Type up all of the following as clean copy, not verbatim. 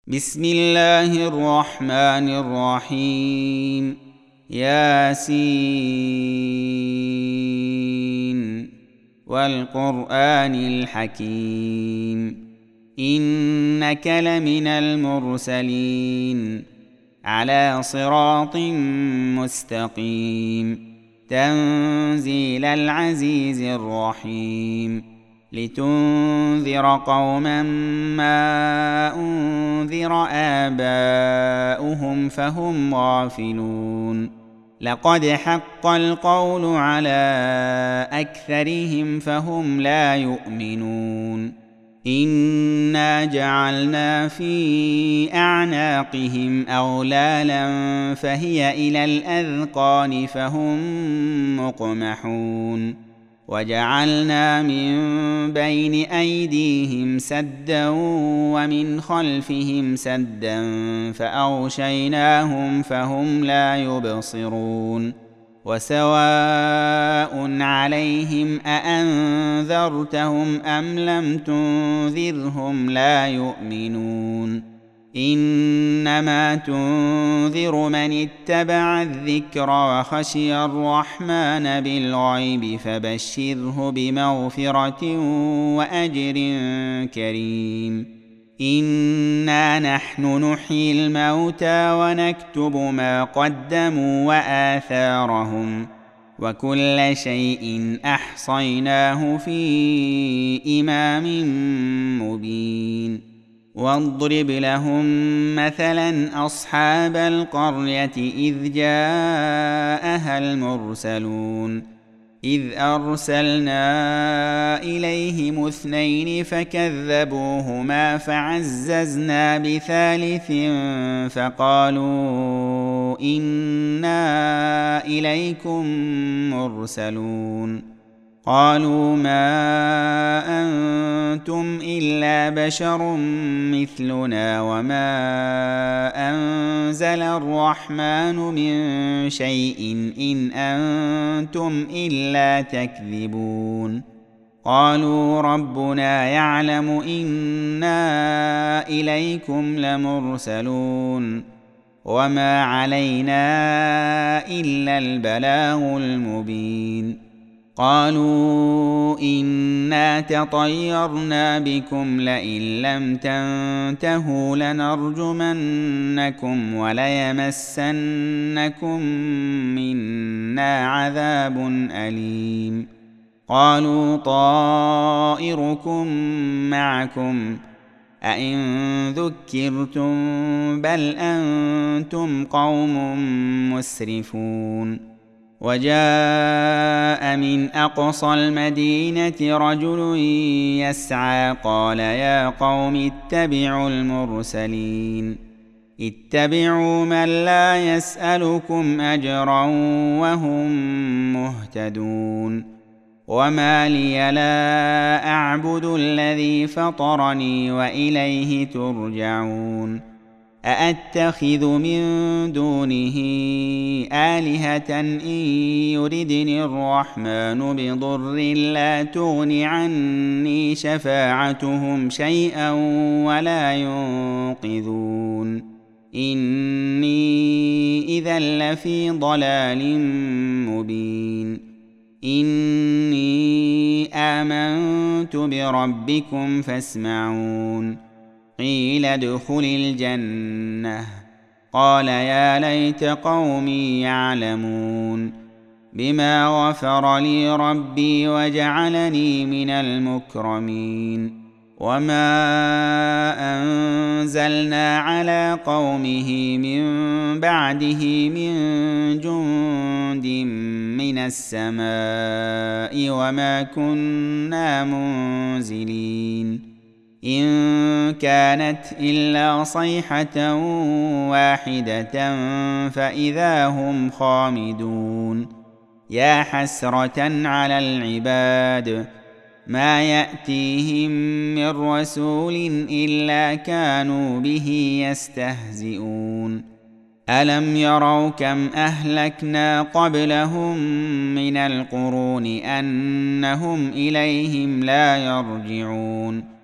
بسم الله الرحمن الرحيم. ياسين والقرآن الحكيم إنك لمن المرسلين على صراط مستقيم تنزيل العزيز الرحيم لتنذر قوما ما أنذر آباؤهم فهم غافلون لقد حق القول على أكثرهم فهم لا يؤمنون إنا جعلنا في أعناقهم أغلالا فهي إلى الأذقان فهم مقمحون وجعلنا من بين أيديهم سدا ومن خلفهم سدا فأغشيناهم فهم لا يبصرون وسواء عليهم أأنذرتهم أم لم تنذرهم لا يؤمنون إنما تنذر من اتبع الذكر وخشي الرحمن بالغيب فبشره بمغفرة وأجر كريم إنا نحن نحيي الموتى ونكتب ما قدموا وآثارهم وكل شيء أحصيناه في إمام مبين واضرب لهم مثلا أصحاب القرية إذ جاءها المرسلون إذ أرسلنا إليهم 2 فكذبوهما فعززنا بثالث فقالوا إنا إليكم مرسلون قالوا ما أنتم إلا بشر مثلنا وما أنزل الرحمن من شيء إن أنتم إلا تكذبون قالوا ربنا يعلم إنا إليكم لمرسلون وما علينا إلا البلاغ المبين قالوا إنا تطيرنا بكم لئن لم تنتهوا لنرجمنكم وليمسنكم منا عذاب أليم قالوا طائركم معكم أئن ذكرتم بل أنتم قوم مسرفون وجاء من أقصى المدينة رجل يسعى قال يا قوم اتبعوا المرسلين اتبعوا من لا يسألكم أجرا وهم مهتدون وما لي لا أعبد الذي فطرني وإليه ترجعون أأتخذ من دونه آلهة إن يردني الرحمن بضر لا تغن عني شفاعتهم شيئا ولا ينقذون إني إذا لفي ضلال مبين إني آمنت بربكم فاسمعون قيل ادخل الجنة قال يا ليت قومي يعلمون بما غفر لي ربي وجعلني من المكرمين وما أنزلنا على قومه من بعده من جند من السماء وما كنا منزلين إن كانت إلا صيحة واحدة فإذا هم خامدون يا حسرة على العباد ما يأتيهم من رسول إلا كانوا به يستهزئون ألم يروا كم أهلكنا قبلهم من القرون أنهم إليهم لا يرجعون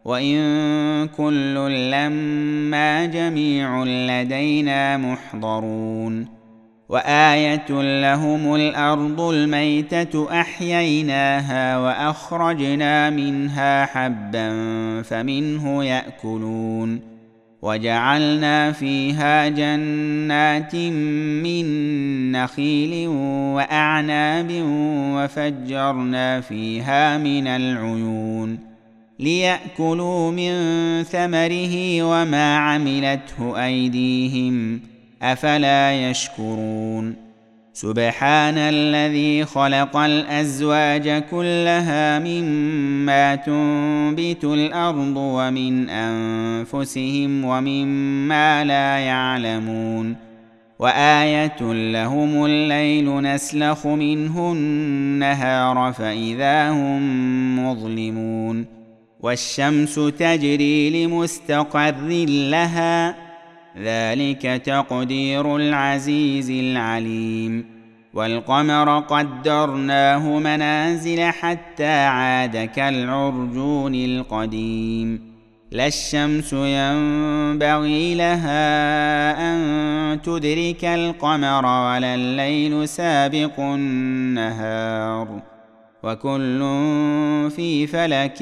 وإن كل لما جميع لدينا محضرون وآية لهم الأرض الميتة أحييناها وأخرجنا منها حبا فمنه يأكلون وجعلنا فيها جنات من نخيل وأعناب وفجرنا فيها من العيون ليأكلوا من ثمره وما عملته أيديهم أفلا يشكرون سبحان الذي خلق الأزواج كلها مما تنبت الأرض ومن أنفسهم ومما لا يعلمون وآية لهم الليل نسلخ منه النهار فإذا هم مظلمون والشمس تجري لمستقر لها ذلك تقدير العزيز العليم والقمر قدرناه منازل حتى عاد كالعرجون القديم لا الشمس ينبغي لها أن تدرك القمر ولا الليل سابق النهار وكل في فلك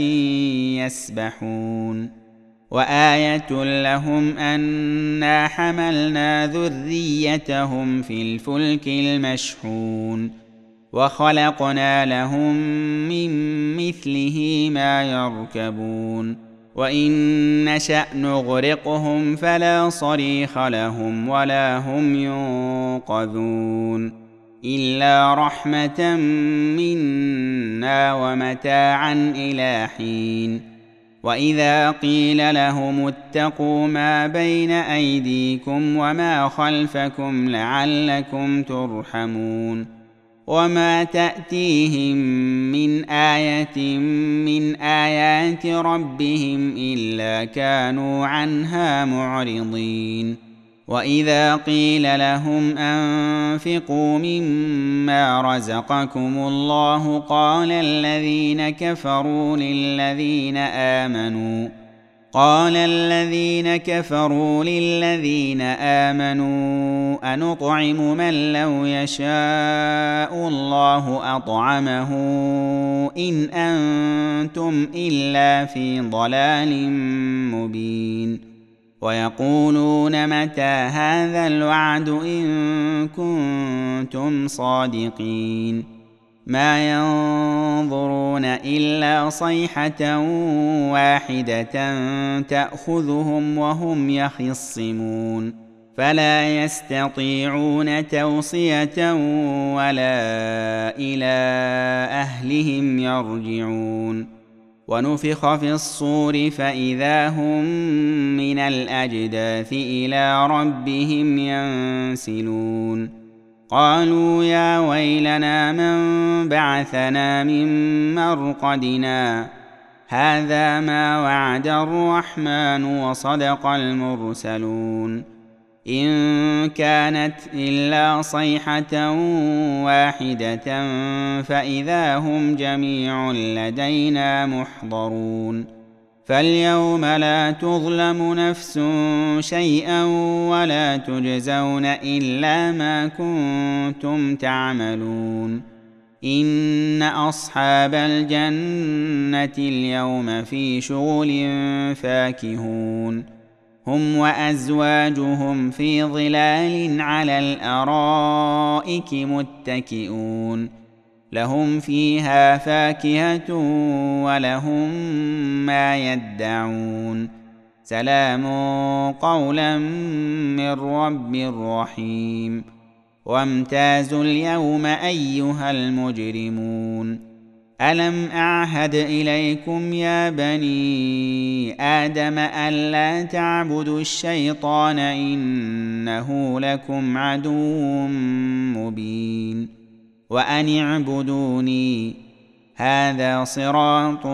يسبحون وآية لهم أنا حملنا ذريتهم في الفلك المشحون وخلقنا لهم من مثله ما يركبون وإن نشأ نغرقهم فلا صريخ لهم ولا هم ينقذون إلا رحمة منا ومتاعا إلى حين وإذا قيل لهم اتقوا ما بين أيديكم وما خلفكم لعلكم ترحمون وما تأتيهم من آية من آيات ربهم إلا كانوا عنها معرضين وإذا قيل لهم أنفقوا مما رزقكم الله قال الذين كفروا للذين آمنوا أنطعم من لو يشاء الله أطعمه إن أنتم إلا في ضلال مبين ويقولون متى هذا الوعد إن كنتم صادقين ما ينظرون إلا صيحة واحدة تأخذهم وهم يخصمون فلا يستطيعون توصية ولا إلى أهلهم يرجعون ونفخ في الصور فإذا هم من الأجداث إلى ربهم ينسلون قالوا يا ويلنا من بعثنا من مرقدنا هذا ما وعد الرحمن وصدق المرسلون إن كانت إلا صيحة واحدة فإذا هم جميع لدينا محضرون فاليوم لا تظلم نفس شيئا ولا تجزون إلا ما كنتم تعملون إن أصحاب الجنة اليوم في شغل فاكهون هم وأزواجهم في ظلال على الأرائك متكئون لهم فيها فاكهة ولهم ما يدعون سلام قولا من رب رحيم وامتازوا اليوم أيها المجرمون ألم أعهد إليكم يا بني آدم ألا تعبدوا الشيطان إنه لكم عدو مبين وأن اعبدوني هذا صراط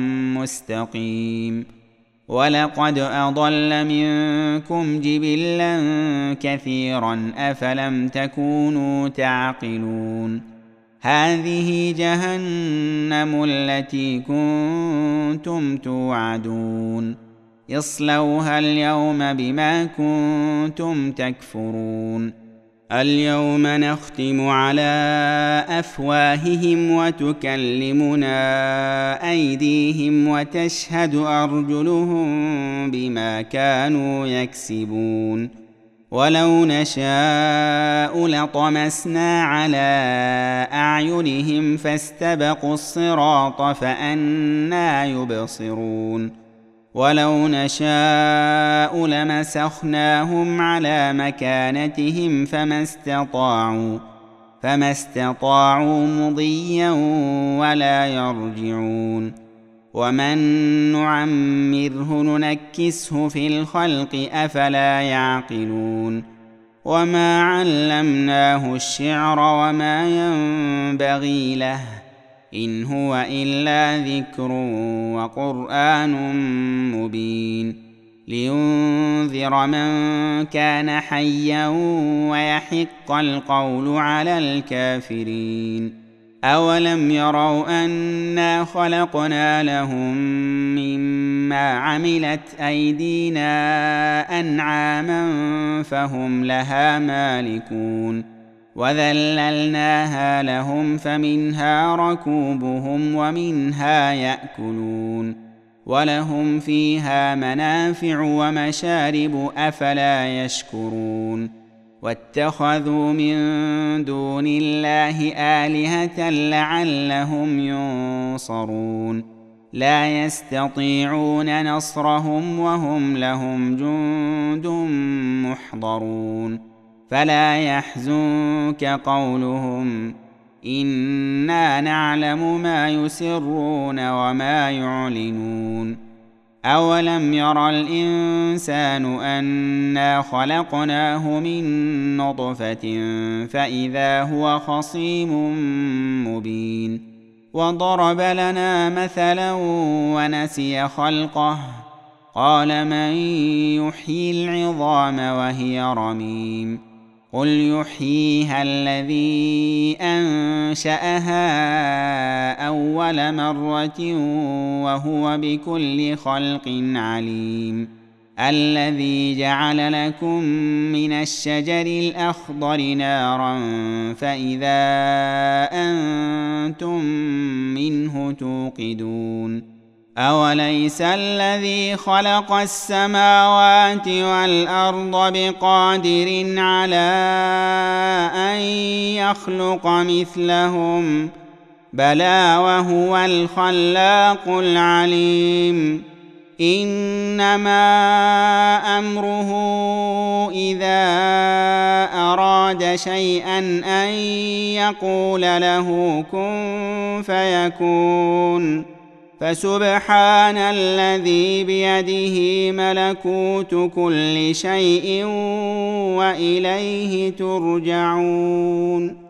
مستقيم ولقد أضل منكم جبلا كثيرا أفلم تكونوا تعقلون هذه جهنم التي كنتم توعدون اصلوها اليوم بما كنتم تكفرون اليوم نختم على أفواههم وتكلمنا أيديهم وتشهد أرجلهم بما كانوا يكسبون ولو نشاء لطمسنا على أعينهم فاستبقوا الصراط فأنى يبصرون ولو نشاء لمسخناهم على مكانتهم فما استطاعوا مضيا ولا يرجعون ومن نعمره ننكسه في الخلق أفلا يعقلون وما علمناه الشعر وما ينبغي له إن هو إلا ذكر وقرآن مبين لينذر من كان حيا ويحق القول على الكافرين أولم يروا أنا خلقنا لهم مما عملت أيدينا أنعاما فهم لها مالكون وذللناها لهم فمنها ركوبهم ومنها يأكلون ولهم فيها منافع ومشارب أفلا يشكرون واتخذوا من دون الله آلهة لعلهم ينصرون لا يستطيعون نصرهم وهم لهم جند محضرون فلا يحزنك قولهم إنا نعلم ما يسرون وما يعلنون أولم ير الإنسان أنا خلقناه من نطفة فإذا هو خصيم مبين وضرب لنا مثلا ونسي خلقه قال من يحيي العظام وهي رميم قل يحييها الذي أنشأها أول مرة وهو بكل خلق عليم الذي جعل لكم من الشجر الأخضر نارا فإذا أنتم منه توقدون أوليس الذي خلق السماوات والأرض بقادر على أن يخلق مثلهم بلى وهو الخلاق العليم إنما أمره إذا أراد شيئا أن يقول له كن فيكون فسبحان الذي بيده ملكوت كل شيء وإليه ترجعون